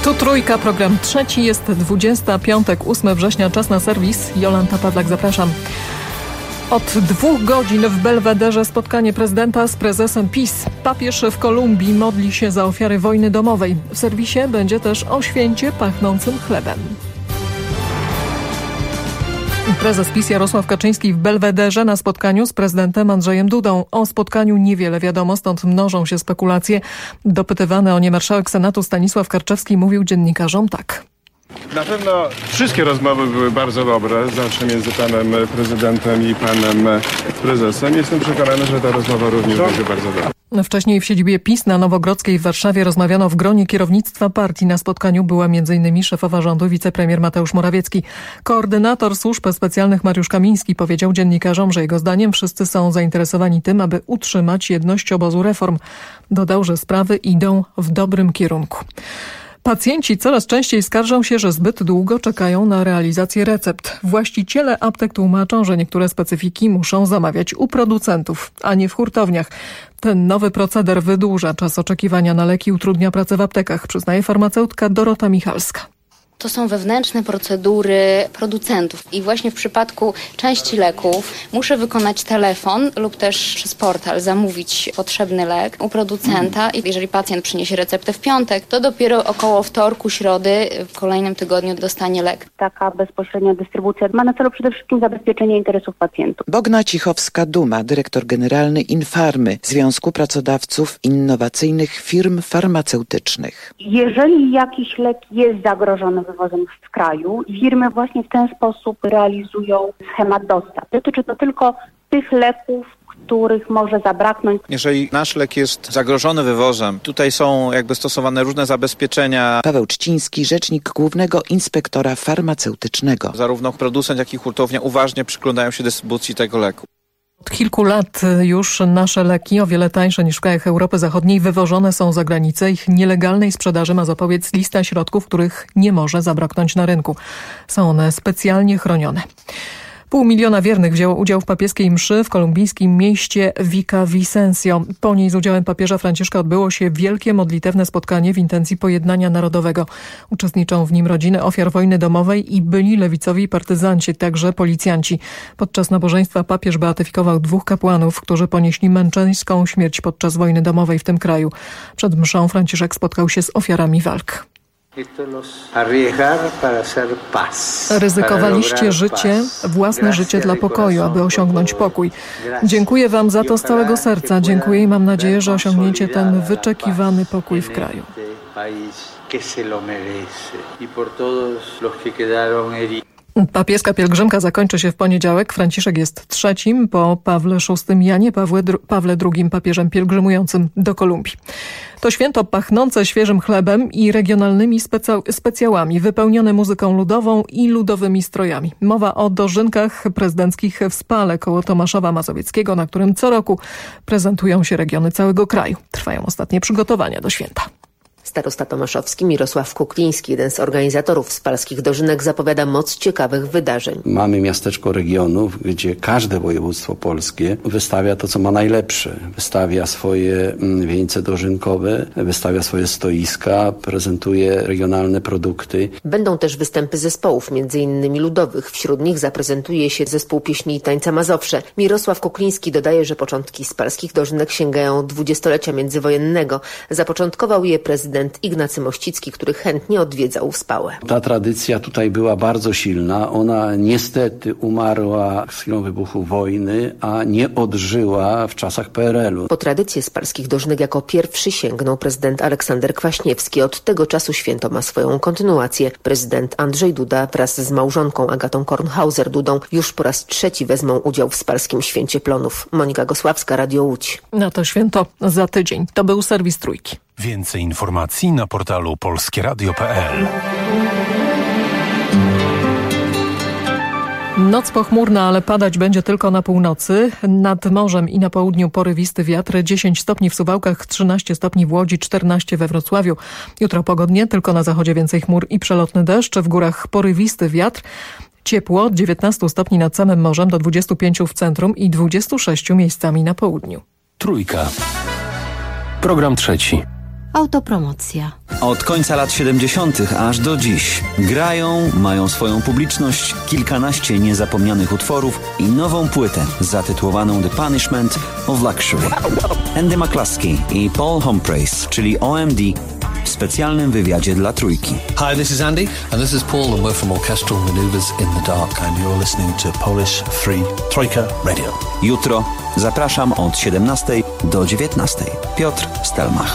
Tu Trójka, program trzeci, jest 20, piątek, 8 września, czas na serwis. Jolanta Pawlak, zapraszam. Od 2 godzin w Belwederze spotkanie prezydenta z prezesem PiS. Papież w Kolumbii modli się za ofiary wojny domowej. W serwisie będzie też o święcie pachnącym chlebem. Prezes PiS Jarosław Kaczyński w Belwederze na spotkaniu z prezydentem Andrzejem Dudą. O spotkaniu niewiele wiadomo, stąd mnożą się spekulacje. Dopytywany o nie marszałek Senatu Stanisław Karczewski mówił dziennikarzom tak. Na pewno wszystkie rozmowy były bardzo dobre, zawsze między panem prezydentem i panem prezesem. Jestem przekonany, że ta rozmowa również będzie bardzo dobra. Wcześniej w siedzibie PiS na Nowogrodzkiej w Warszawie rozmawiano w gronie kierownictwa partii. Na spotkaniu była m.in. szefowa rządu wicepremier Mateusz Morawiecki. Koordynator służb specjalnych Mariusz Kamiński powiedział dziennikarzom, że jego zdaniem wszyscy są zainteresowani tym, aby utrzymać jedność obozu reform. Dodał, że sprawy idą w dobrym kierunku. Pacjenci coraz częściej skarżą się, że zbyt długo czekają na realizację recept. Właściciele aptek tłumaczą, że niektóre specyfiki muszą zamawiać u producentów, a nie w hurtowniach. Ten nowy proceder wydłuża czas oczekiwania na leki, utrudnia pracę w aptekach, przyznaje farmaceutka Dorota Michalska. To są wewnętrzne procedury producentów i właśnie w przypadku części leków muszę wykonać telefon lub też przez portal zamówić potrzebny lek u producenta i jeżeli pacjent przyniesie receptę w piątek, to dopiero około wtorku, środy w kolejnym tygodniu dostanie lek. Taka bezpośrednia dystrybucja ma na celu przede wszystkim zabezpieczenie interesów pacjentów. Bogna Cichowska-Duma, dyrektor generalny Infarmy, Związku Pracodawców Innowacyjnych Firm Farmaceutycznych. Jeżeli jakiś lek jest zagrożony wywozem z kraju, firmy właśnie w ten sposób realizują schemat dostaw. Dotyczy to tylko tych leków, których może zabraknąć. Jeżeli nasz lek jest zagrożony wywozem, tutaj są stosowane różne zabezpieczenia. Paweł Czciński, rzecznik Głównego Inspektora Farmaceutycznego. Zarówno producent, jak i hurtownia uważnie przyglądają się dystrybucji tego leku. Od kilku lat już nasze leki, o wiele tańsze niż w krajach Europy Zachodniej, wywożone są za granicę. Ich nielegalnej sprzedaży ma zapobiec lista środków, których nie może zabraknąć na rynku. Są one specjalnie chronione. 500 000 wiernych wzięło udział w papieskiej mszy w kolumbijskim mieście Villavicencio. Po niej z udziałem papieża Franciszka odbyło się wielkie modlitewne spotkanie w intencji pojednania narodowego. Uczestniczą w nim rodziny ofiar wojny domowej i byli lewicowi partyzanci, także policjanci. Podczas nabożeństwa papież beatyfikował 2 kapłanów, którzy ponieśli męczeńską śmierć podczas wojny domowej w tym kraju. Przed mszą Franciszek spotkał się z ofiarami walk. Ryzykowaliście życie, własne życie dla pokoju, aby osiągnąć pokój. Dziękuję wam za to z całego serca. Dziękuję i mam nadzieję, że osiągniecie ten wyczekiwany pokój w kraju. Papieska pielgrzymka zakończy się w poniedziałek. Franciszek jest 3. po Pawle VI, Janie Pawle II papieżem pielgrzymującym do Kolumbii. To święto pachnące świeżym chlebem i regionalnymi specjałami, wypełnione muzyką ludową i ludowymi strojami. Mowa o dożynkach prezydenckich w Spale koło Tomaszowa Mazowieckiego, na którym co roku prezentują się regiony całego kraju. Trwają ostatnie przygotowania do święta. Starosta tomaszowski Mirosław Kukliński, jeden z organizatorów spalskich dożynek, zapowiada moc ciekawych wydarzeń. Mamy miasteczko regionów, gdzie każde województwo polskie wystawia to, co ma najlepsze. Wystawia swoje wieńce dożynkowe, wystawia swoje stoiska, prezentuje regionalne produkty. Będą też występy zespołów, m.in. ludowych. Wśród nich zaprezentuje się zespół pieśni i tańca Mazowsze. Mirosław Kukliński dodaje, że początki spalskich dożynek sięgają dwudziestolecia międzywojennego. Zapoczątkował je prezydent Ignacy Mościcki, który chętnie odwiedzał Spałę. Ta tradycja tutaj była bardzo silna. Ona niestety umarła z chwilą wybuchu wojny, a nie odżyła w czasach PRL-u. Po tradycję spalskich dożynek jako pierwszy sięgnął prezydent Aleksander Kwaśniewski. Od tego czasu święto ma swoją kontynuację. Prezydent Andrzej Duda wraz z małżonką Agatą Kornhauser-Dudą już po raz 3 wezmą udział w spalskim święcie plonów. Monika Gosławska, Radio Łódź. Na to święto za tydzień. To był serwis Trójki. Więcej informacji na portalu polskieradio.pl. Noc pochmurna, ale padać będzie tylko na północy. Nad morzem i na południu porywisty wiatr, 10 stopni w Suwałkach, 13 stopni w Łodzi, 14 we Wrocławiu. Jutro pogodnie, tylko na zachodzie więcej chmur i przelotny deszcz, w górach porywisty wiatr. Ciepło od 19 stopni nad samym morzem do 25 w centrum i 26 miejscami na południu. Trójka. Program trzeci. Autopromocja. Od końca lat 70. aż do dziś grają, mają swoją publiczność, kilkanaście niezapomnianych utworów i nową płytę zatytułowaną The Punishment of Luxury. Andy McCluskey i Paul Humphreys, czyli OMD, w specjalnym wywiadzie dla Trójki. Hi, this is Andy and this is Paul and we're from Orchestral Maneuvers in the Dark and you're listening to Polish Free Trójka Radio. Jutro zapraszam od 17 do 19. Piotr Stelmach.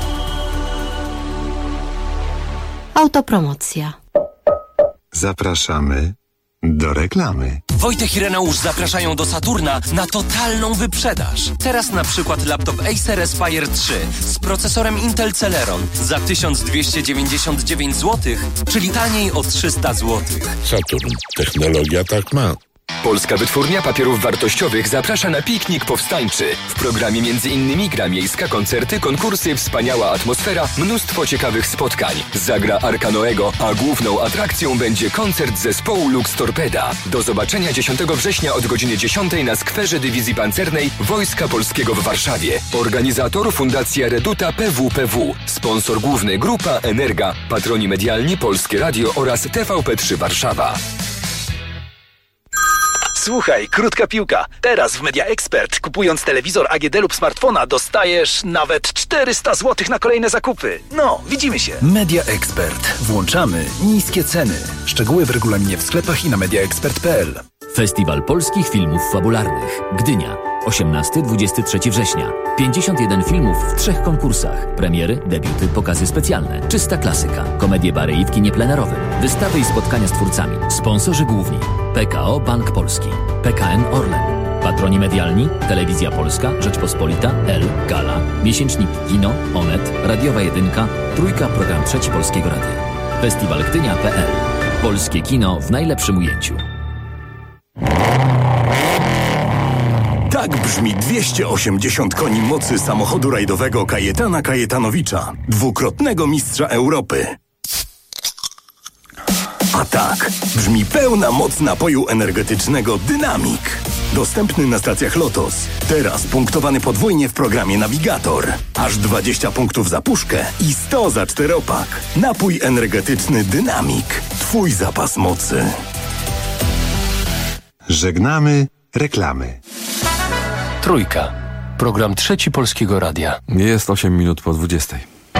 Autopromocja. Zapraszamy do reklamy. Wojtek i Reneusz zapraszają do Saturna na totalną wyprzedaż. Teraz na przykład laptop Acer Aspire 3 z procesorem Intel Celeron za 1299 zł, czyli taniej o 300 zł. Saturn. Technologia tak ma. Polska Wytwórnia Papierów Wartościowych zaprasza na piknik powstańczy. W programie m.in. gra miejska, koncerty, konkursy, wspaniała atmosfera, mnóstwo ciekawych spotkań. Zagra Arka Noego, a główną atrakcją będzie koncert zespołu Lux Torpeda. Do zobaczenia 10 września od godziny 10 na skwerze Dywizji Pancernej Wojska Polskiego w Warszawie. Organizator Fundacja Reduta PWPW. Sponsor główny Grupa Energa. Patroni medialni Polskie Radio oraz TVP3 Warszawa. Słuchaj, krótka piłka. Teraz w Media Expert, kupując telewizor AGD lub smartfona, dostajesz nawet 400 zł na kolejne zakupy. No, widzimy się. Media Expert. Włączamy niskie ceny. Szczegóły w regulaminie w sklepach i na mediaexpert.pl. Festiwal Polskich Filmów Fabularnych. Gdynia. 18-23 września. 51 filmów w 3 konkursach. Premiery, debiuty, pokazy specjalne. Czysta klasyka. Komedie bary i w kinie plenerowym. Wystawy i spotkania z twórcami. Sponsorzy główni. PKO Bank Polski. PKN Orlen. Patroni medialni. Telewizja Polska, Rzeczpospolita, L, Gala. Miesięcznik Kino, Onet, Radiowa Jedynka, Trójka, program Trzeci Polskiego Radia. Festiwalgdynia.pl. Polskie kino w najlepszym ujęciu. Tak brzmi 280 koni mocy samochodu rajdowego Kajetana Kajetanowicza, dwukrotnego mistrza Europy. A tak brzmi pełna moc napoju energetycznego Dynamik. Dostępny na stacjach Lotos. Teraz punktowany podwójnie w programie Navigator. Aż 20 punktów za puszkę i 100 za 4-pak. Napój energetyczny Dynamik. Twój zapas mocy. Żegnamy reklamy. Trójka. Program Trzeci Polskiego Radia. Jest 8 minut po 20.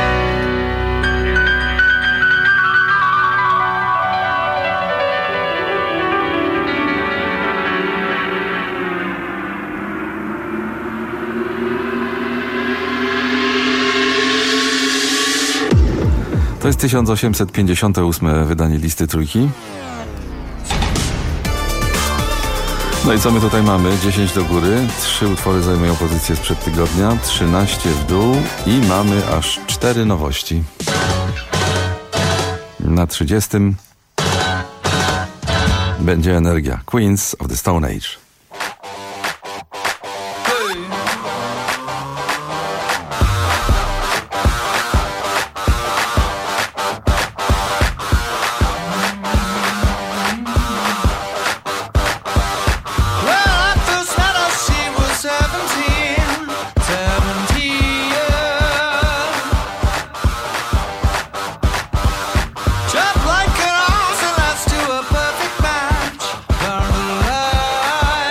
To jest 1858 wydanie listy Trójki. No i co my tutaj mamy? 10 do góry, 3 utwory zajmują pozycję sprzed tygodnia, 13 w dół i mamy aż 4 nowości. Na 30 będzie Energia, Queens of the Stone Age. Like an ounce, and that's to a perfect match.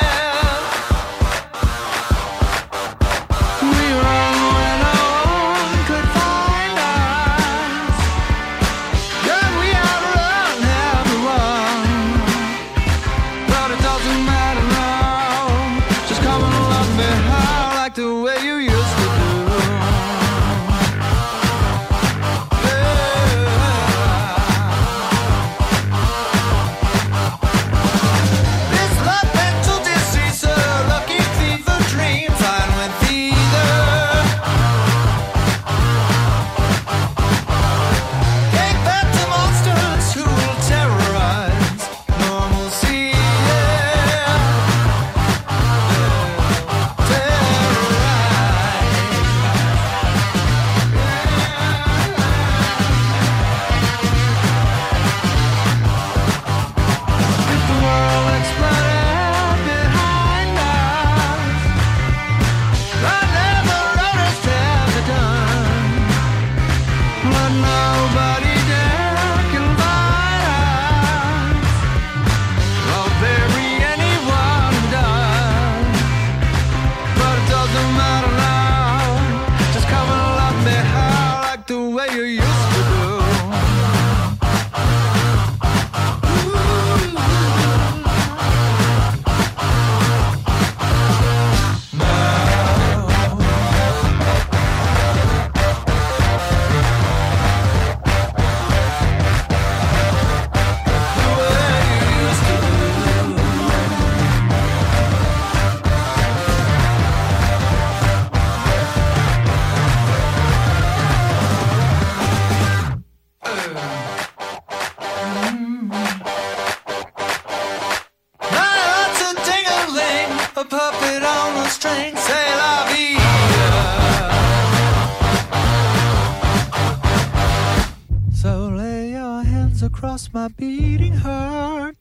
Across my beating heart.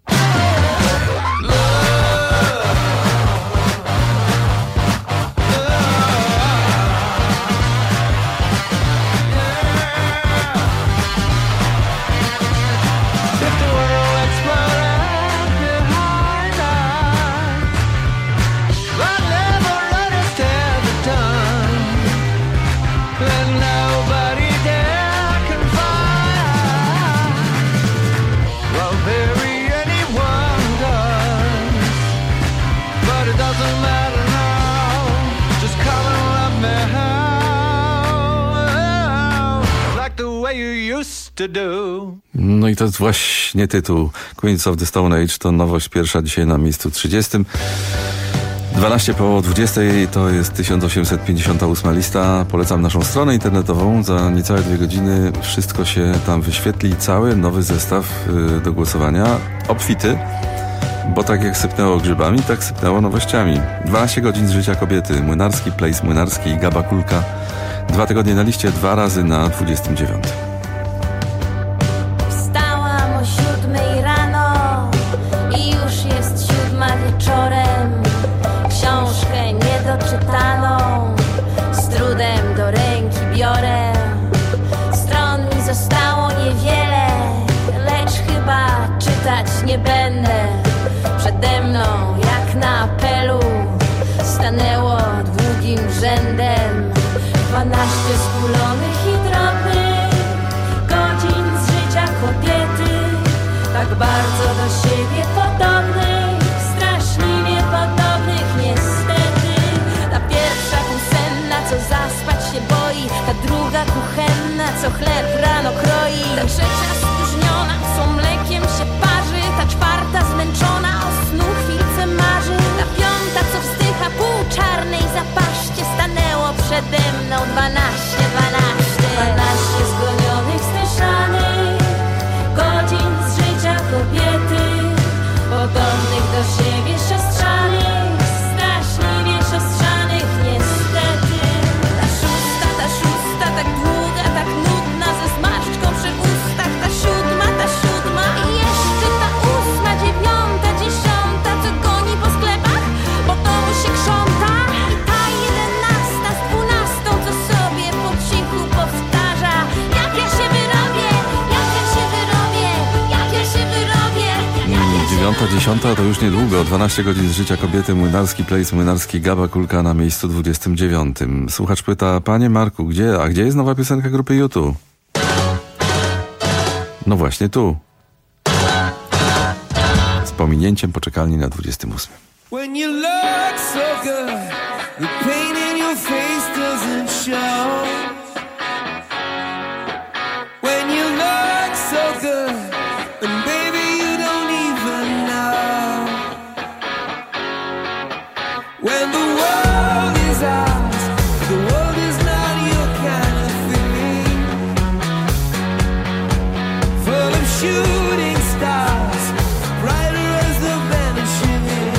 No i to jest właśnie tytuł Queens of the Stone Age, to nowość pierwsza dzisiaj na miejscu 30. 12 po 20 to jest 1858 lista. Polecam naszą stronę internetową. Za niecałe 2 godziny wszystko się tam wyświetli. Cały nowy zestaw do głosowania. Obfity, bo tak jak sypnęło grzybami, tak sypnęło nowościami. 12 godzin z życia kobiety. Młynarski, Place Młynarski i Gaba Kulka. 2 tygodnie na liście, 2 razy na 29. Książkę niedoczytaną z trudem do ręki biorę. Stron mi zostało niewiele, lecz chyba czytać nie będę. Przede mną jak na apelu stanęło długim rzędem 12 skulonych i drobnych godzin z życia kobiety, tak bardzo do siebie podobnych. Co zaspać się boi, ta druga kuchenna, co chleb rano kroi. Ta trzecia spóźniona, co mlekiem się parzy. Ta czwarta zmęczona, o snu chwilce marzy. Ta piąta, co wzdycha, pół czarnej zapaszcie. Stanęło przede mną 12 zgonionych, styszanych godzin z życia kobiety, podobnych do siebie siostrzanych, straszliwie siostrzanych niestety. Tak długa, tak nudna, ze zmarszczką przy ustach. Ta siódma i jeszcze ta 8, 9, 10, co goni po sklepach, bo domu się krząta. I ta 11 z 12, co sobie po cichu powtarza: jak ja się wyrobię, jak ja się wyrobię, jak ja się wyrobię, jak ja się 9, 10 to już niedługo. 12 godzin z życia kobiety. Młynarski, Place Młynarski, Gaba Kulka na miejscu 29. Słuchacz pyta: panie Marku, gdzie jest nowa piosenka grupy U2? No właśnie tu. Z pominięciem poczekalni na 28. When you look so good, the pain in your face doesn't show. When you look so good, and baby you don't even know. When the world is ours, the world is not your kind of thing. Full of shooting stars, brighter as the vanishing.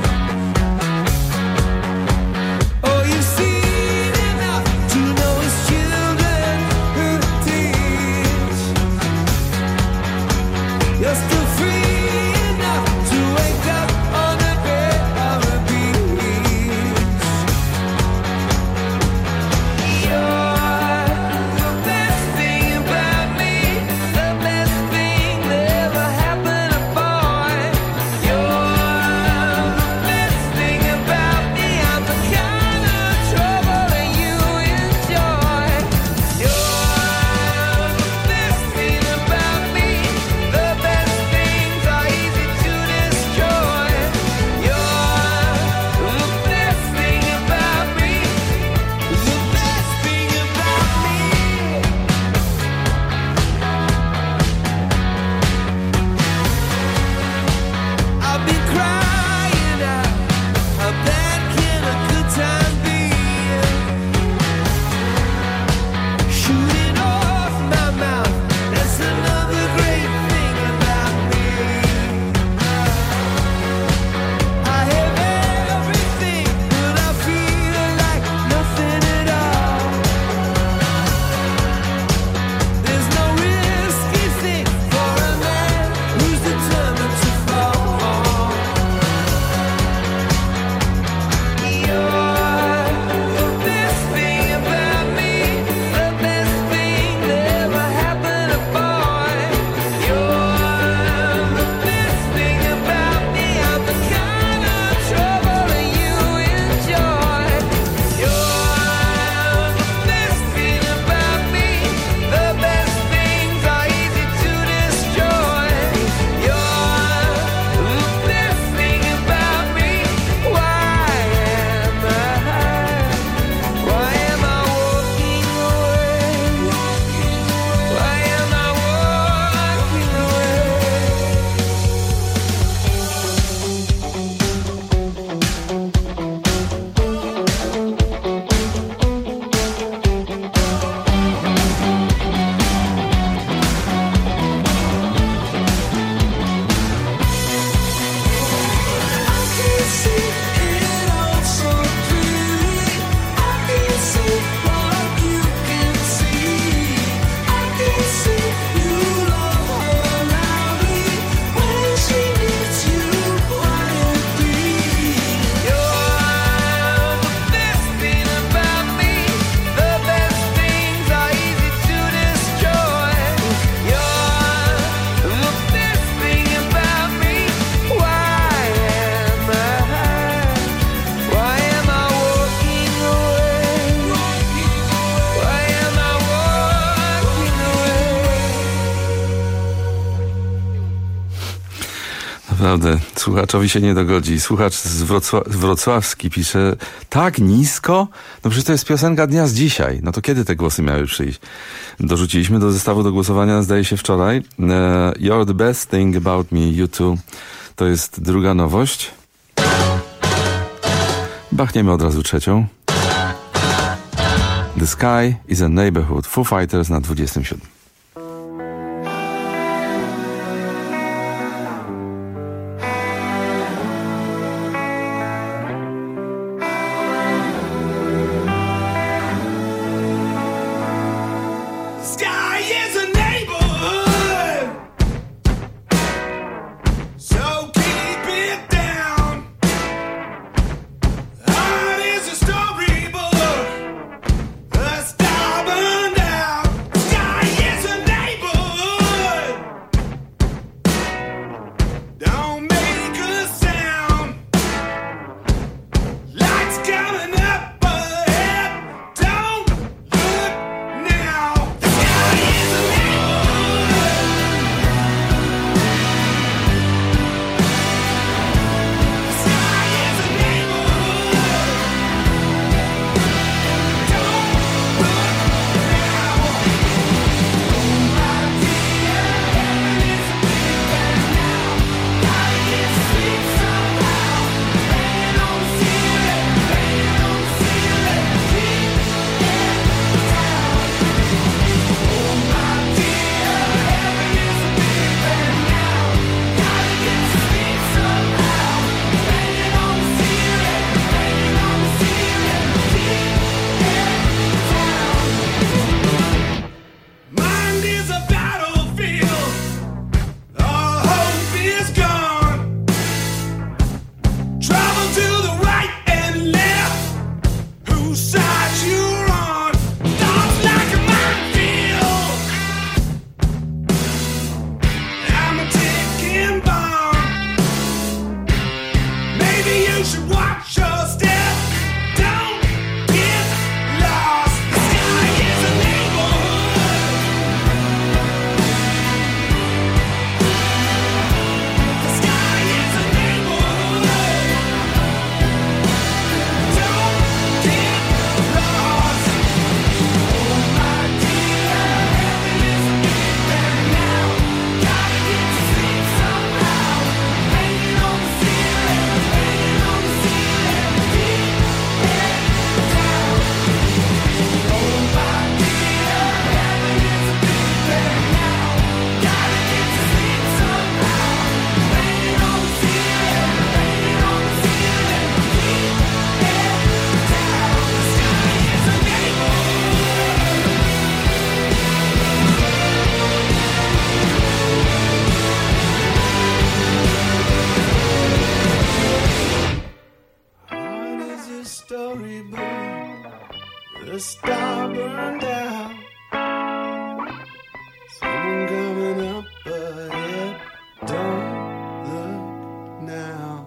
Oh, you've seen enough to know it's children who teach. You're still free enough to wake up on the bed of a beach. You're the best thing about Naprawdę, słuchaczowi się nie dogodzi. Słuchacz z wrocławski pisze, tak nisko? No przecież to jest piosenka dnia z dzisiaj. No to kiedy te głosy miały przyjść? Dorzuciliśmy do zestawu do głosowania, zdaje się wczoraj. You're the best thing about me, U2. To jest druga nowość. Bachniemy od razu trzecią. The Sky is a Neighborhood. Foo Fighters na 27. The star burned out. Someone coming up ahead. Don't look now.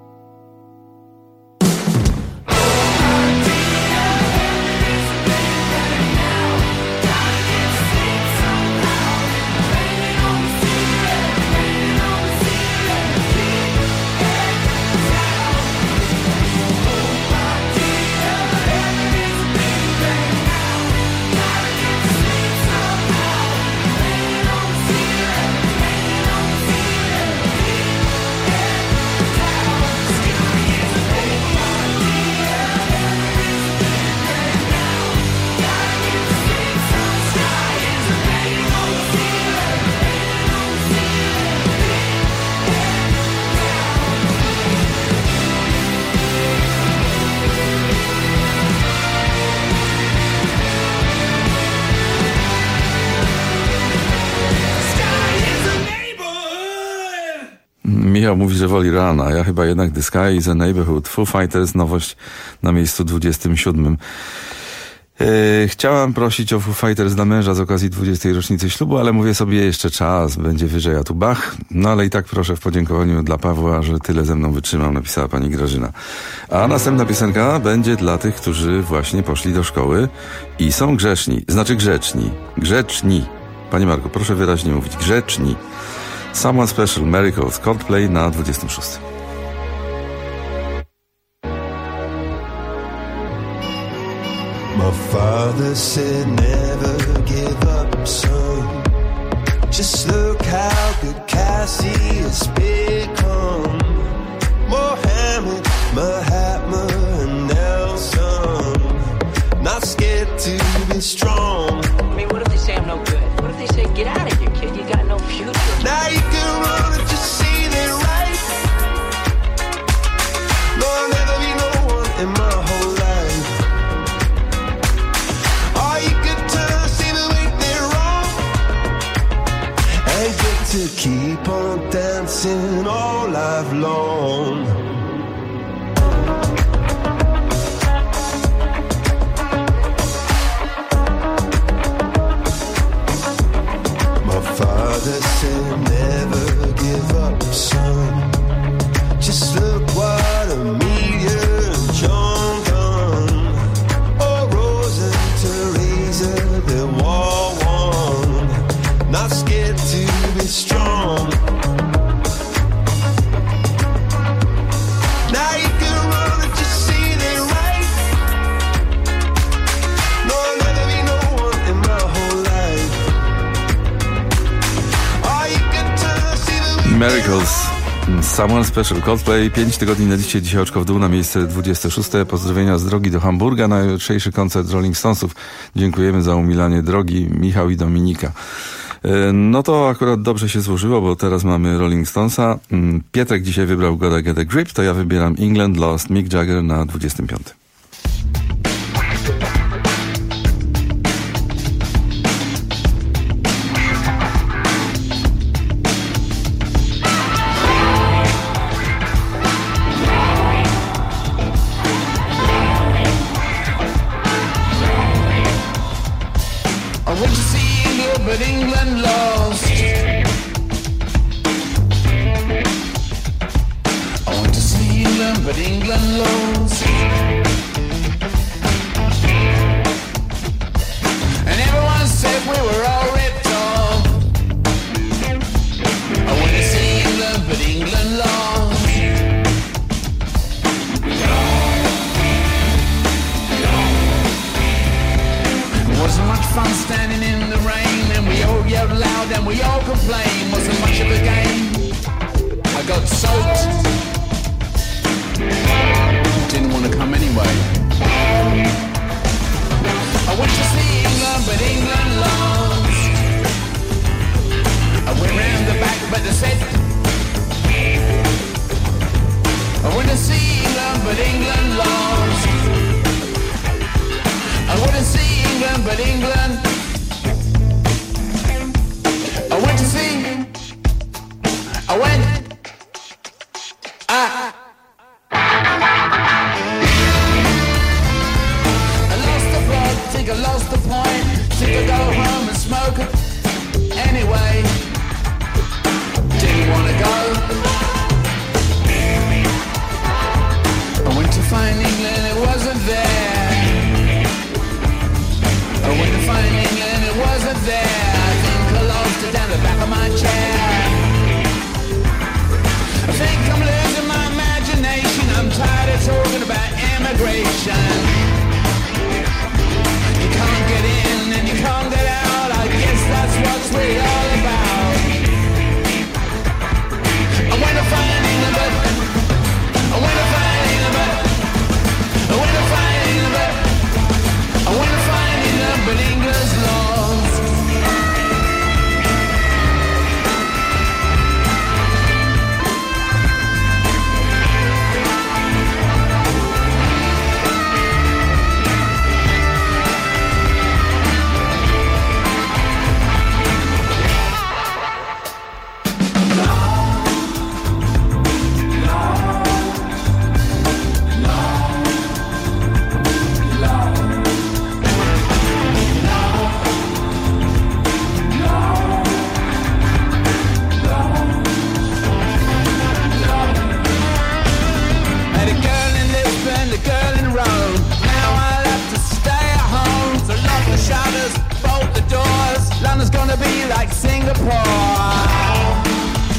Michał mówi, że woli Rana. Ja chyba jednak The Sky is a Neighborhood. Foo Fighters, nowość na miejscu 27. Chciałam prosić o Foo Fighters dla męża z okazji 20. rocznicy ślubu, ale mówię sobie, jeszcze czas, będzie wyżej, a tu Bach. No ale i tak proszę w podziękowaniu dla Pawła, że tyle ze mną wytrzymał, napisała pani Grażyna. A następna piosenka będzie dla tych, którzy właśnie poszli do szkoły i są grzeczni. Znaczy grzeczni. Grzeczni. Panie Marku, proszę wyraźnie mówić. Grzeczni. Someone Special, Miracles, Coldplay na 26. My father said never give up, son. Just look how good Cassie has become. Mohammed, Mahatma, and Nelson. Not scared to be strong. I mean, what if they say I'm no good? What if they say, get out of here, kid, you got no future? Now you can run and just see they're right. No, I'll never be no one in my whole life. Or you could turn, see the way they're wrong, and get to keep on dancing all life long. Father said never give up, son. Just look what Amelia and John done. Oh, Rose and Teresa, they're war one. Not scared to be strong. Now you can run and just see they're right. No, I'll never be no one in my whole life. Miracles, Someone Special, Coldplay, 5 tygodni na liście, dzisiaj oczko w dół na miejsce 26. Pozdrowienia z drogi do Hamburga na jutrzejszy koncert Rolling Stonesów. Dziękujemy za umilanie drogi, Michał i Dominika. No to akurat dobrze się złożyło, bo teraz mamy Rolling Stonesa. Pietrek dzisiaj wybrał Gotta Get a Grip, to ja wybieram England Lost, Mick Jagger na 25. But England lost. I want to see England, but England lost. And everyone said we were all ripped off. I want to see England, but England lost. It wasn't much fun standing in the rain. We all yelled loud and we all complained. Wasn't much of a game. I got soaked. Didn't want to come anyway. I went to see England, but England lost. I went round the back, but they said I went to see England, but England lost. I went to see England, but England. I went to see, I went, I lost the plot, think I lost the point, think I go home and smoke anyway, didn't wanna go. I went to find England, it wasn't there. I went to find England, it wasn't there. Down the back of my chair. I think I'm losing my imagination. I'm tired of talking about immigration. You can't get in and you can't get out. I guess that's what's really all about. I went to find England, but I went to find England, but I went to find England, but I went to find England, but England's lost. London's gonna be like Singapore.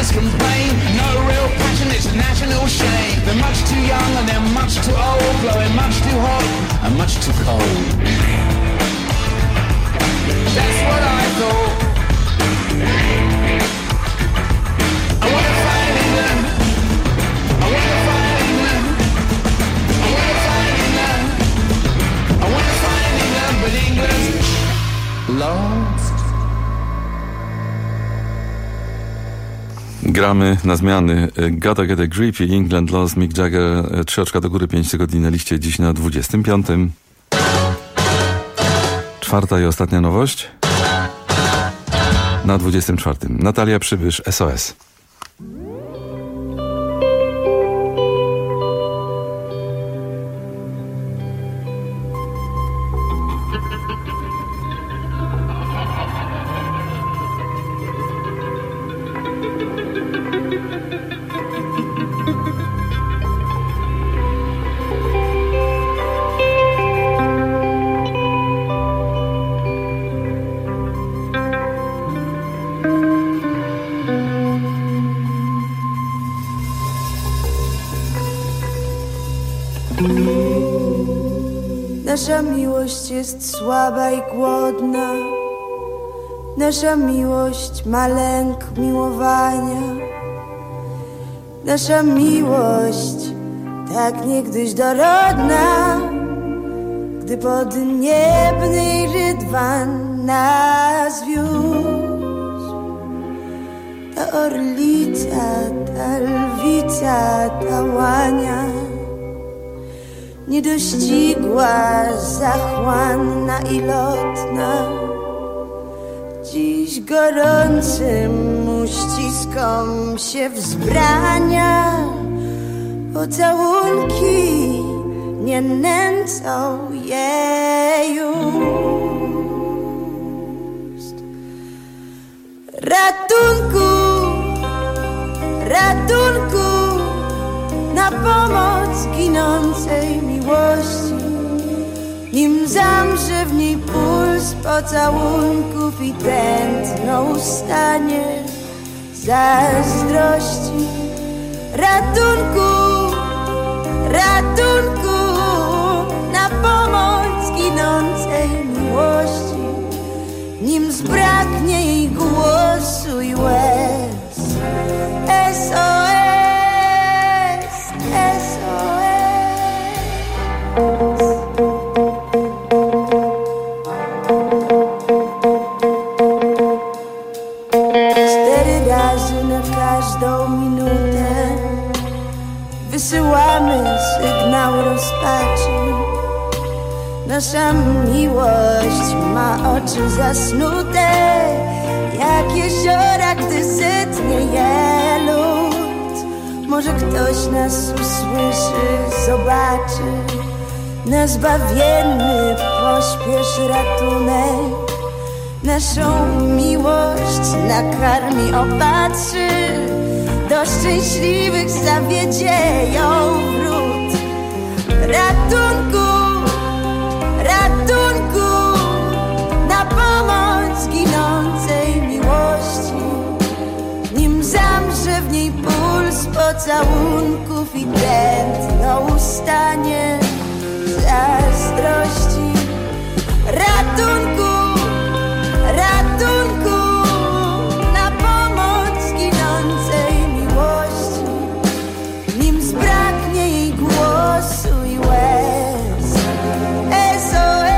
others complain. No real passion, it's a national shame. They're much too young and they're much too old, blowing much too hot and much too cold. That's what I thought. I wanna find England. I wanna find England. I wanna find England. I wanna find England, but England's lost. Gramy na zmiany. Gotta Get a Grip i England Lost, Mick Jagger. 3 oczka do góry, 5 tygodni na liście, dziś na 25. Czwarta i ostatnia nowość. Na 24. Natalia Przybysz, SOS. Nasza miłość jest słaba i głodna. Nasza miłość ma lęk miłowania. Nasza miłość tak niegdyś dorodna, gdy podniebny rydwan nas wiózł. Ta orlica, ta lwica, ta łania niedościgła, zachłanna i lotna, dziś gorącym uściskom się wzbrania. Pocałunki nie nęcą jej ust. Ratunku, ratunku, na pomoc ginącej miłości, nim zamrze w niej puls pocałunków i tętno ustanie zazdrości. Ratunku, ratunku, na pomoc ginącej miłości, nim zbraknie jej głosu i łez. SOS. Wysyłamy sygnał rozpaczy. Nasza miłość ma oczy zasnute jak jeziora, gdy sytnie je lód. Może ktoś nas usłyszy, zobaczy. Na zbawienny pośpiesz ratunek. Naszą miłość nakarmi, opatrzy. Do szczęśliwych zawiedzie ją wrót. Ratunku, ratunku, na pomoc ginącej miłości, nim zamrze w niej puls pocałunków i tętno ustanie zazdrości. Ratunku, ratunku, na pomoc ginącej miłości, nim zbraknie jej głosu i łez. SOS,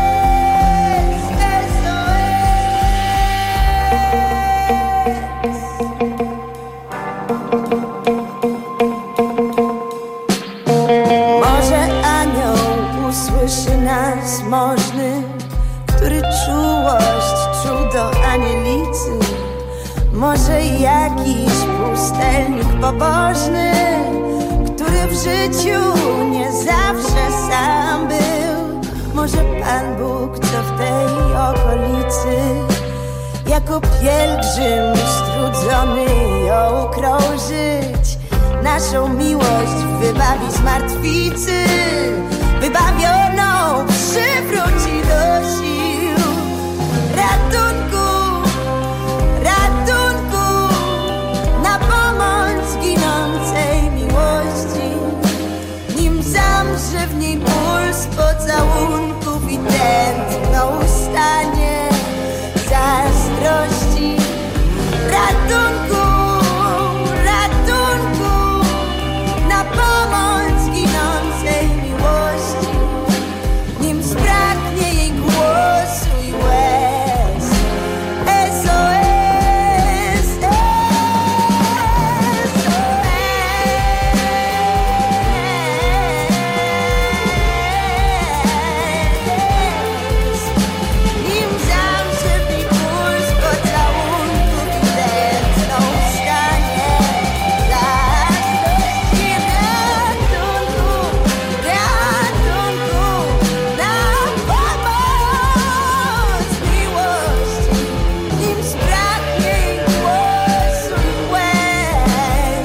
Może anioł usłyszy nas możny, który czułość czuł do anielicy. Może jakiś pustelnik pobożny, który w życiu nie zawsze sam był. Może Pan Bóg, co w tej okolicy, jako pielgrzym strudzony ją krążyć, naszą miłość wybawi z martwicy, wybawioną przywróci do sił. Ratunku, ratunku, na że w niej ból z pocałunków i tętno ustanie zazdrości. Ratunku, ratunku, na pomoc ginącej miłości, nim zbraknie jej głosu i łez. SOS, SOS, nim zamrze w niej ból z pocałunków i tętno ustanie zazdrości. Ratunku, ratunku, na pomoc miłości, nim zbraknie jej głosu i łez.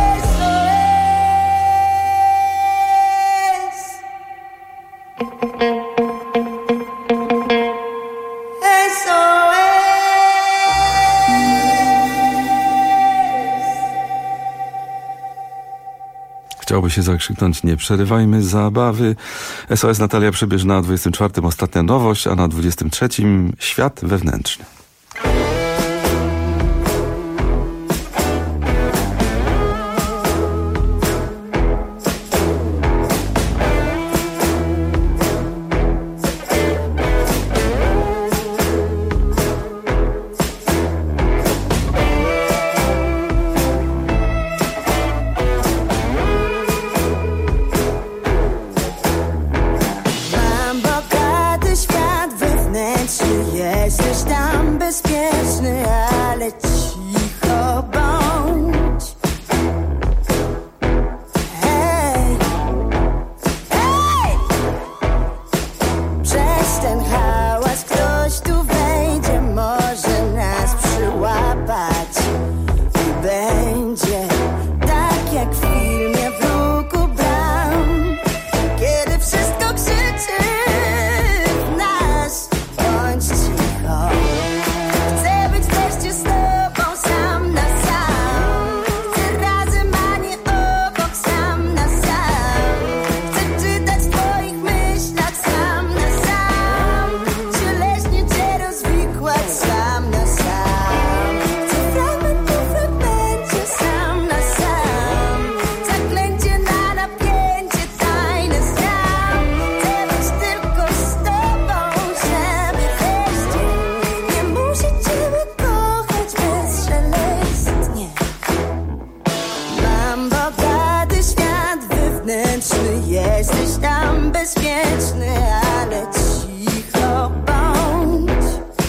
Chciałoby się zakrzyknąć: nie przerywajmy zabawy. SOS Natalia Przybysz na 24. Ostatnia nowość, a na 23. Świat wewnętrzny. Mam bogaty świat wewnętrzny, jesteś tam bezpieczny, ale cicho bądź. Hej, hej! Przez ten hałas ktoś tu wejdzie, może nas przyłapać i będzie tak jak w filmie Wróg u bram, kiedy wszystko krzyczy w nas. Bądź cicho, chcę być wreszcie z tobą sam na sam. Chcę razem, a nie obok, sam na sam. Chcę czytać w twoich myślach sam na sam. Cieleśnie cię rozwikłać sam na sam. Chcę fragment po fragmencie sam na sam. Zaklęcie na napięcie tajne znam. Chcę być tylko z tobą, żeby wreszcie nie muszę ciebie kochać bezszelestnie. Mam bogaty świat wewnętrzny, jesteś tam bezpieczny, ale cicho bądź.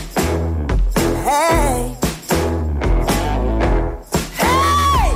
Hej, hej!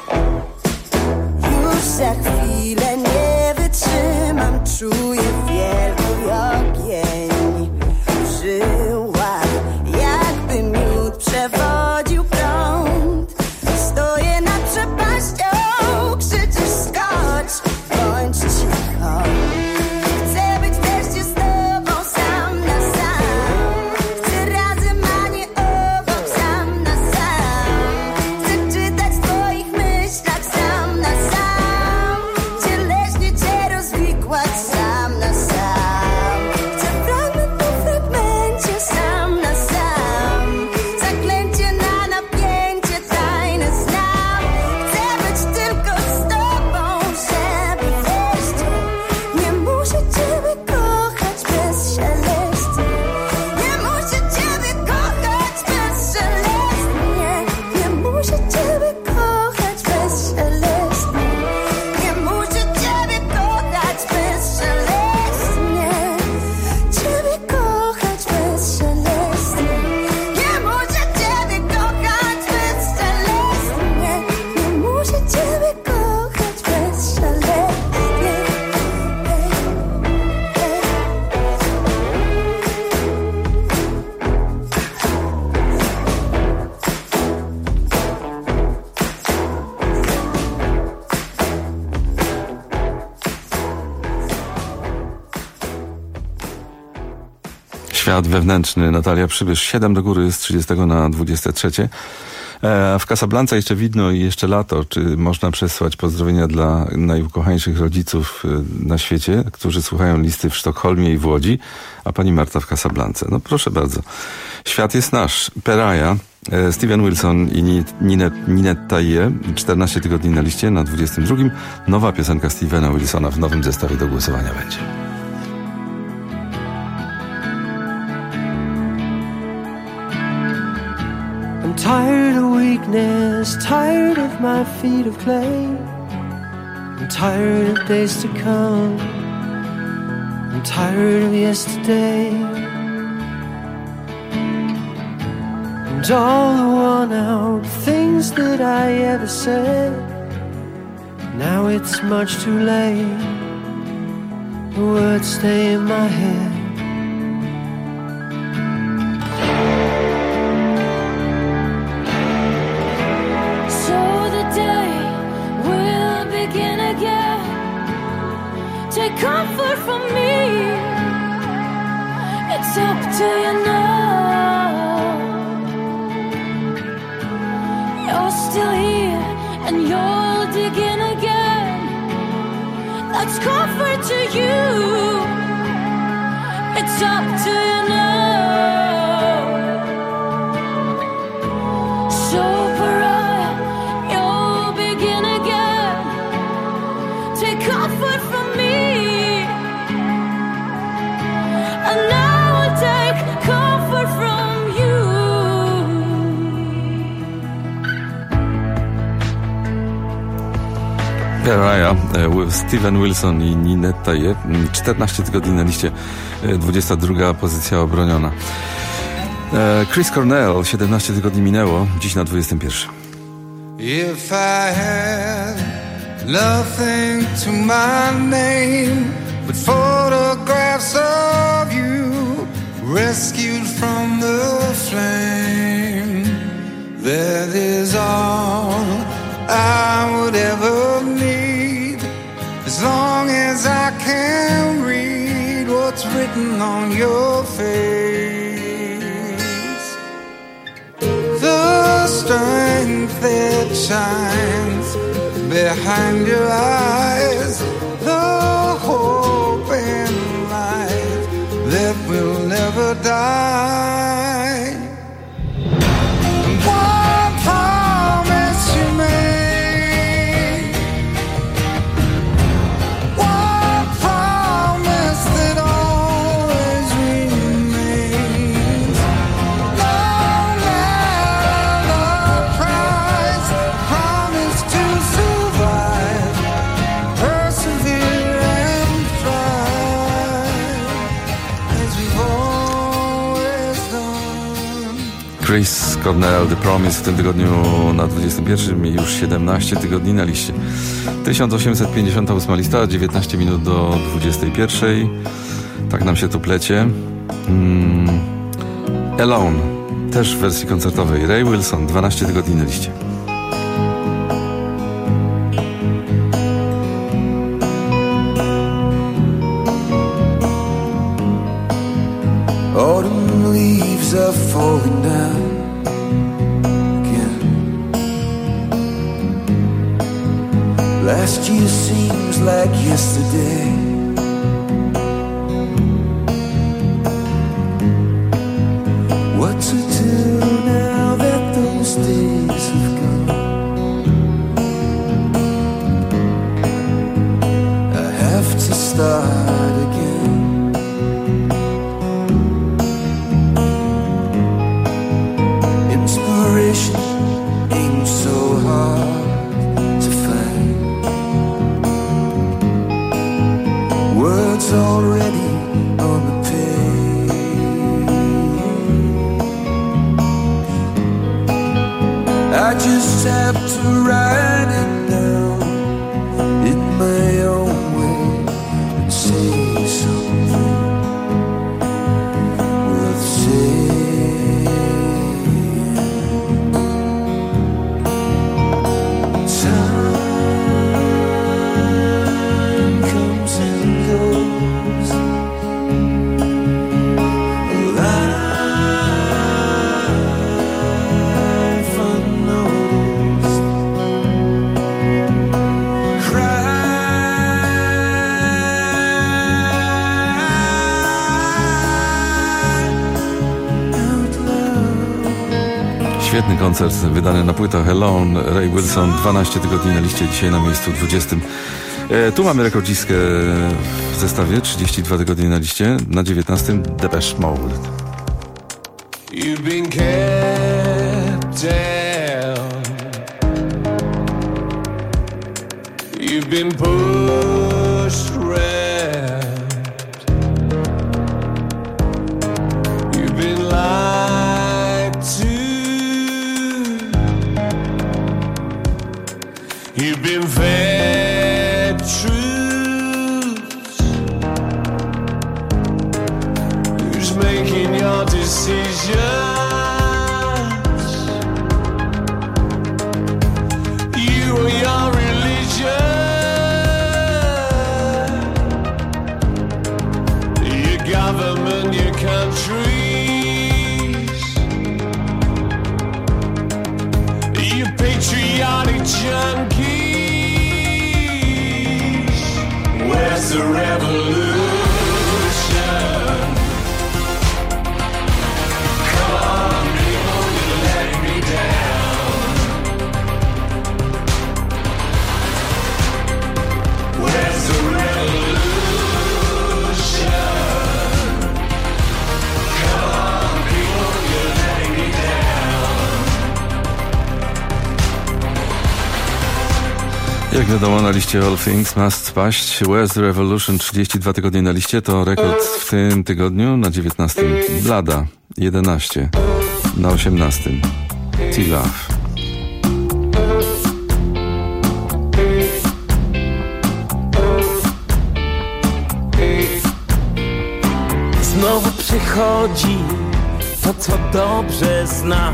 Już za chwilę nie wytrzymam, czuję wielki ogień w żyłach, jakby miód przewodził prąd. Stoję nad przepaścią, krzyczysz skocz, bądź cicho. Chcę być wreszcie z tobą sam na sam. Chcę razem, a nie obok, sam na sam. Chcę czytać w twoich myślach sam na sam. Cieleśnie cię rozwikłać sam na sam. Chcę fragment po fragmencie sam na sam. Zaklęcie na napięcie tajne znam. Chcę być tylko z tobą, żeby wreszcie nie muszę ciebie kochać bezszelestnie. Nie muszę ciebie kochać bezszelestnie. Nie muszę ciebie kochać bezszelestnie. Nie muszę ciebie kochać bezszelestnie. Ciebie kochać bezszelestnie. Nie muszę ciebie kochać bezszelestnie. Nie muszę ciebie kochać bezszelestnie. Świat wewnętrzny, Natalia Przybysz. 7 do góry z 30 na 23. W Casablance jeszcze widno i jeszcze lato. Czy można przesłać pozdrowienia dla najukochańszych rodziców na świecie, którzy słuchają listy w Sztokholmie i w Łodzi, a pani Marta w Casablance? No proszę bardzo. Świat jest nasz. Pariah, Steven Wilson i Ninette Taille, 14 tygodni na liście, na 22. Nowa piosenka Stevena Wilsona w nowym zestawie do głosowania będzie. I'm tired of weakness, tired of my feet of clay. I'm tired of days to come. I'm tired of yesterday. And all the worn-out things that I ever said, now it's much too late. The words stay in my head. Take comfort from me. It's up to you now. You're still here and you'll dig in again. That's comfort to you. It's up to you now. So pariah, you'll begin again. Take comfort from me. And now I'll take comfort from you. Pariah, Steven Wilson i Ninette Taille, 14 tygodni na liście, 22 pozycja obroniona. Chris Cornell, 17 tygodni minęło, dziś na 21. If I had nothing to my name but photographs of you rescued from the flame, that is all I would ever need, as long as I can read what's written on your face. The strength that shines behind your eyes, the hope and light that will never die. One promise you made, one promise that always remains. No matter the price, promise to survive, persevere and thrive, as we've always done. Chris Cornell, The Promise w tym tygodniu na 21 i już 17 tygodni na liście. 1858 lista, 19 minut do 21. Tak nam się tu plecie. Alone, też w wersji koncertowej. Ray Wilson, 12 tygodni na liście. Autumn leaves are falling down again. Last year seems like yesterday. What to do now that those days have gone? I have to start again. Inspiration ain't so hard to find. Words already on the page. I just have to write it down in my own way and say something worth saying. Life unknown. Świetny koncert wydany na płytach Alone, Ray Wilson, 12 tygodni na liście, dzisiaj na miejscu 20. Tu mamy rekordzistkę w zestawie, 32 tygodnie na liście, na 19 Depeche Mode. You've been kept down. You've been pushed around. You've been lied to. You've been fed truths. Who's making your decisions? You or your religion? Your government, your countries? You patriotic junkies? Where's the revolution? Jak wiadomo, na liście All Things Must paść. Where's the Revolution, 32 tygodnie na liście, to rekord w tym tygodniu. Na 19 Blada, 11 na 18 T-Love. Znowu przychodzi to, co dobrze znam.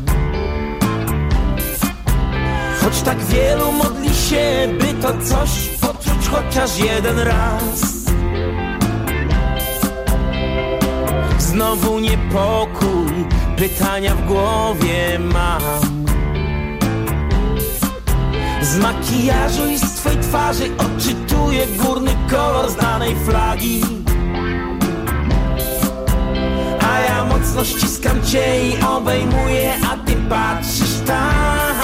Choć tak wielu modli się, by to coś poczuć chociaż jeden raz. Znowu niepokój, pytania w głowie mam. Z makijażu i z twej twarzy odczytuję górny kolor znanej flagi. A ja mocno ściskam cię i obejmuję, a ty patrzysz tak.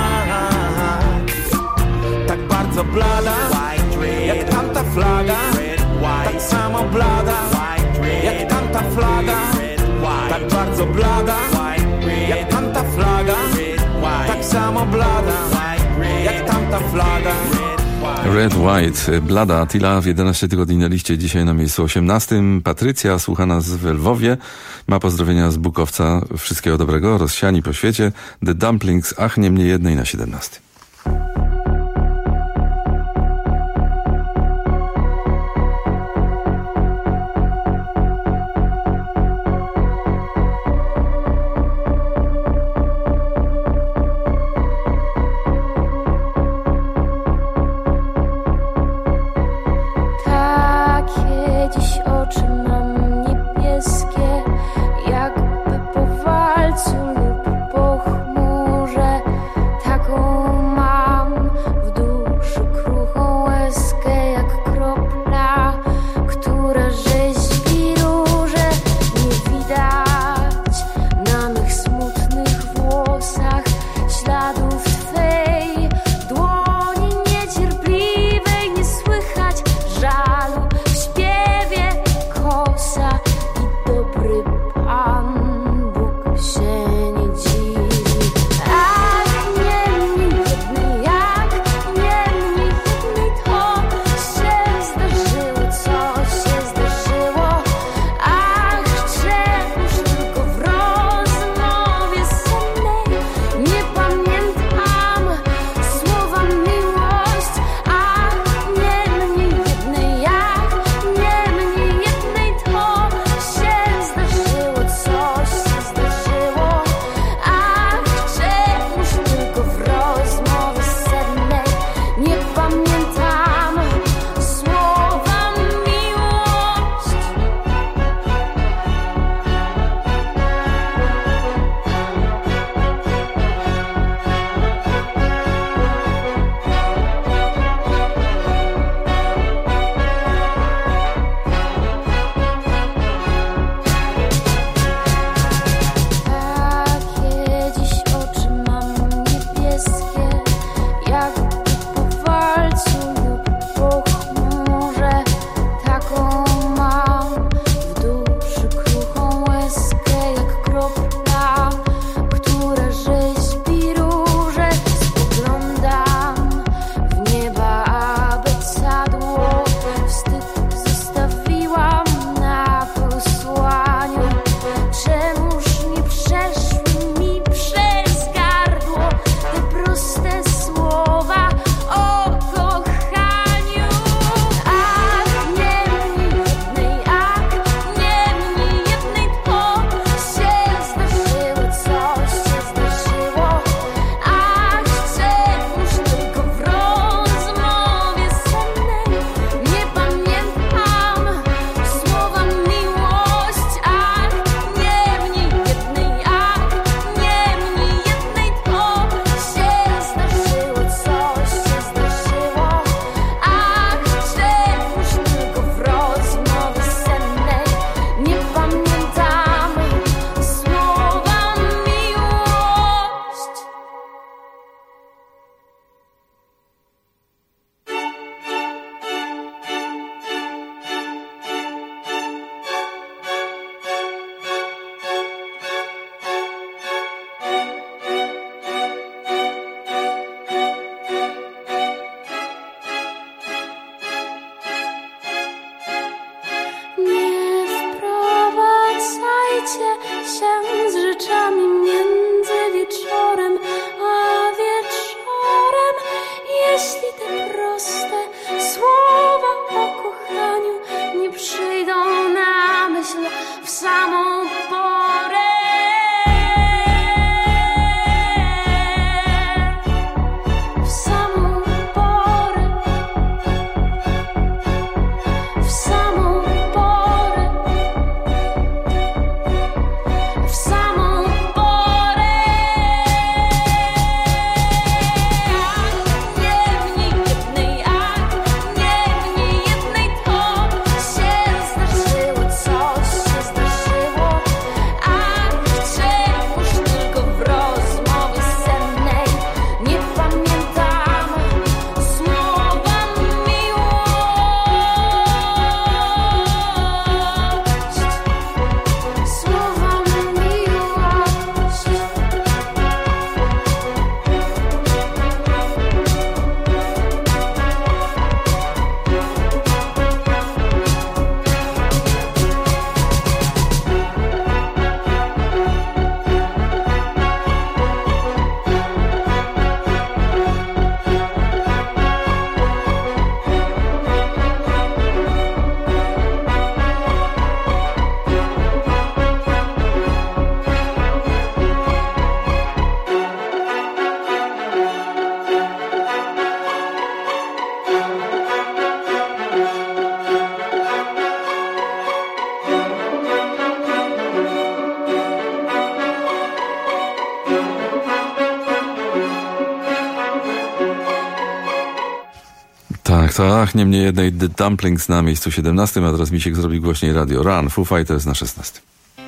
Tak bardzo blada, jak tamta flaga. Tak samo blada, jak tamta flaga. Tak bardzo blada, jak tamta flaga. Tak samo blada, jak tamta flaga. Red, White, Blada, Attila w 11 tygodni na liście, dzisiaj na miejscu 18. Patrycja, słuchana z Lwowie, ma pozdrowienia z Bukowca. Wszystkiego dobrego, rozsiani po świecie. The Dumplings, ach nie mnie jednej na 17. Tak, niemniej jednej The Dumplings na miejscu 17, a teraz Misiek zrobi głośniej radio. Run, Foo Fighters na 16.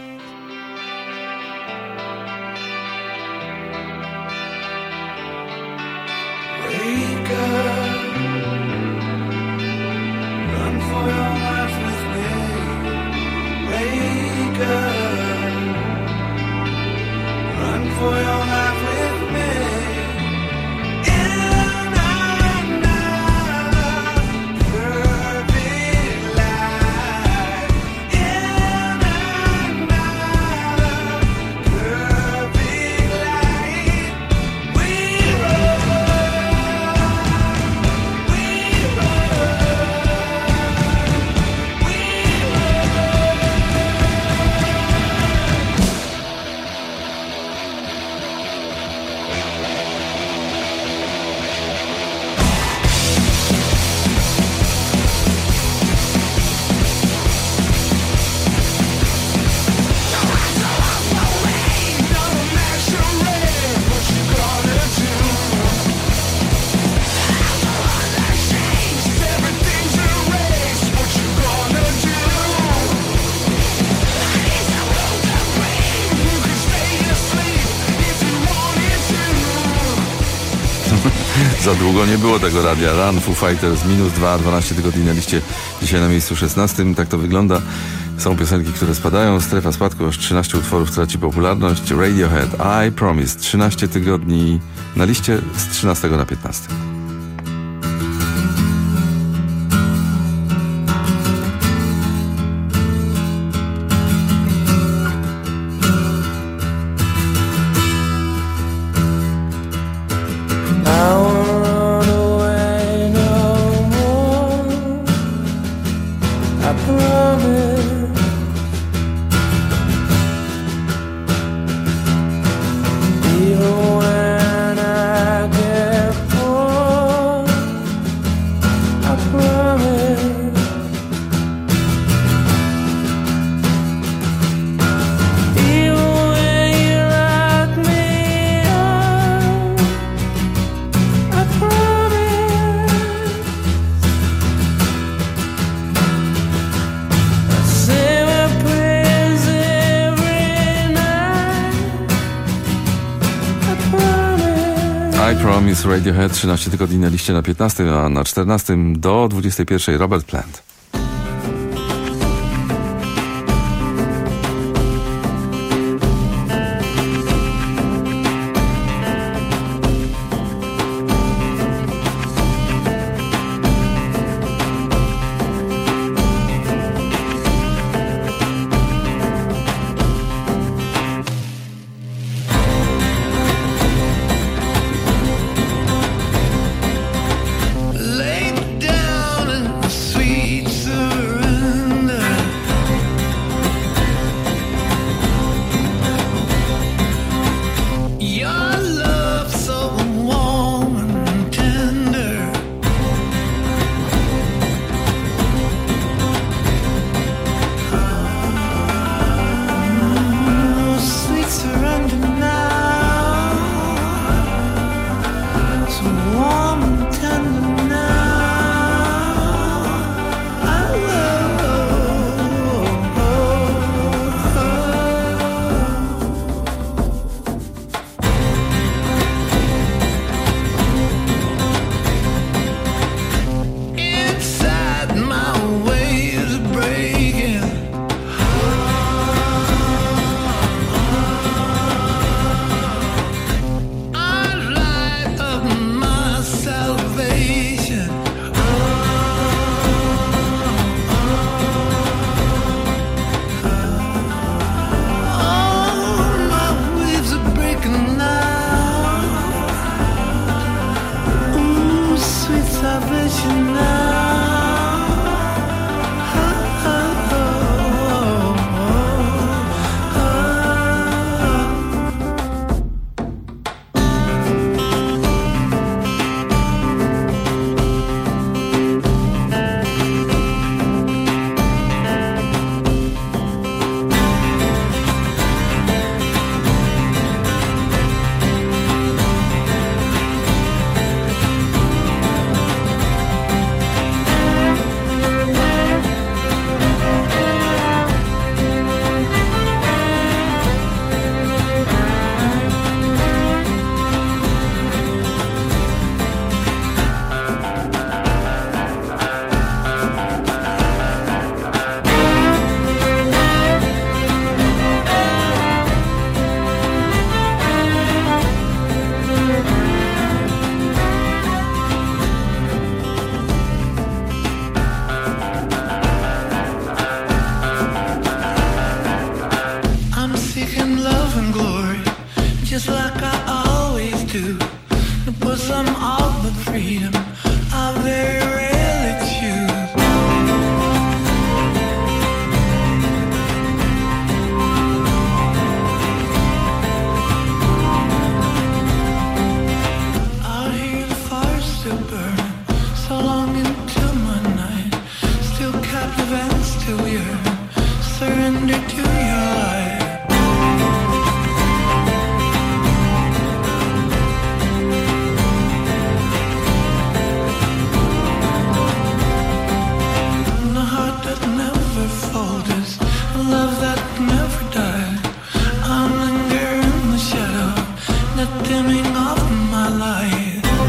Za długo nie było tego radia. Run, Foo Fighters, -2, 12 tygodni na liście. Dzisiaj na miejscu 16. Tak to wygląda. Są piosenki, które spadają. Strefa spadku, aż 13 utworów traci popularność. Radiohead, I Promise, 13 tygodni na liście z 13 na 15. I Promise, Radiohead, 13 tygodni na liście na 15, a na 14 do 21 Robert Plant. Sweet prevent still your surrender to your life. The heart that never falters, a love that never died. I linger in the shadow, the dimming of my light.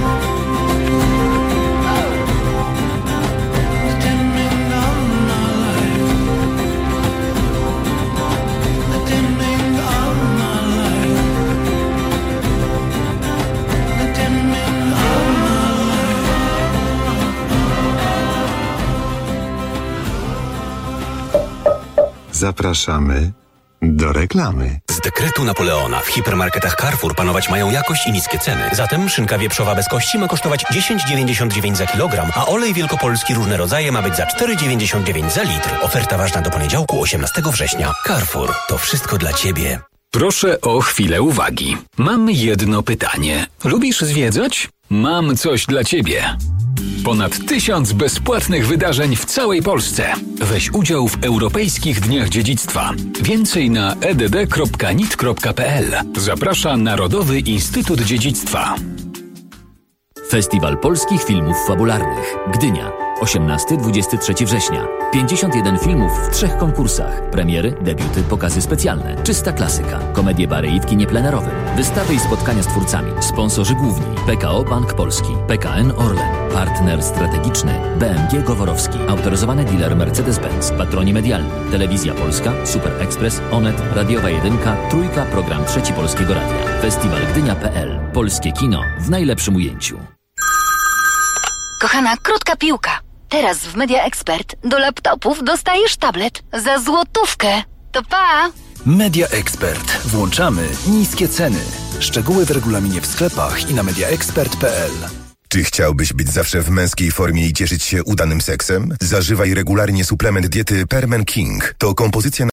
Zapraszamy do reklamy. Z dekretu Napoleona w hipermarketach Carrefour panować mają jakość i niskie ceny. Zatem szynka wieprzowa bez kości ma kosztować 10,99 za kilogram, a olej wielkopolski różne rodzaje ma być za 4,99 za litr. Oferta ważna do poniedziałku 18 września. Carrefour. To wszystko dla Ciebie. Proszę o chwilę uwagi. Mam jedno pytanie. Lubisz zwiedzać? Mam coś dla Ciebie. Ponad 1000 bezpłatnych wydarzeń w całej Polsce. Weź udział w Europejskich Dniach Dziedzictwa. Więcej na edd.nit.pl. Zaprasza Narodowy Instytut Dziedzictwa. Festiwal Polskich Filmów Fabularnych. Gdynia. 18-23 września. 51 filmów w 3 konkursach. Premiery, debiuty, pokazy specjalne. Czysta klasyka. Komedie bary i w kinie plenerowym. Wystawy i spotkania z twórcami. Sponsorzy główni. PKO Bank Polski. PKN Orlen. Partner strategiczny. BMG Goworowski. Autoryzowany dealer Mercedes-Benz. Patroni medialni. Telewizja Polska. Super Express. Onet. Radiowa 1. Trójka. Program 3 Polskiego Radia. Festiwalgdynia.pl. Polskie kino w najlepszym ujęciu. Kochana, krótka piłka. Teraz w Media Expert do laptopów dostajesz tablet za złotówkę. To pa! Media Expert. Włączamy niskie ceny. Szczegóły w regulaminie w sklepach i na mediaexpert.pl. Czy chciałbyś być zawsze w męskiej formie i cieszyć się udanym seksem? Zażywaj regularnie suplement diety Permen King. To kompozycja